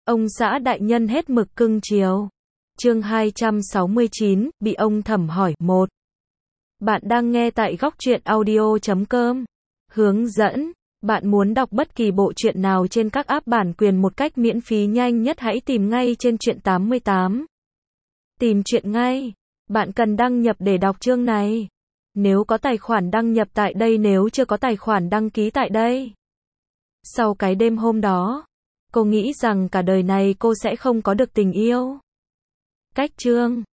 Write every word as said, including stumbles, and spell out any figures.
Ông xã đại nhân hết mực cưng chiều. Chương hai trăm sáu mươi chín, bị ông thẩm hỏi. một. Bạn đang nghe tại góc truyện audio chấm com. Hướng dẫn. Bạn muốn đọc bất kỳ bộ truyện nào trên các app bản quyền một cách miễn phí nhanh nhất, hãy tìm ngay trên Truyện tám mươi tám. Tìm truyện ngay. Bạn cần đăng nhập để đọc chương này. Nếu có tài khoản đăng nhập tại đây, nếu chưa có tài khoản đăng ký tại đây. Sau cái đêm hôm đó, cô nghĩ rằng cả đời này cô sẽ không có được tình yêu. Cách chương.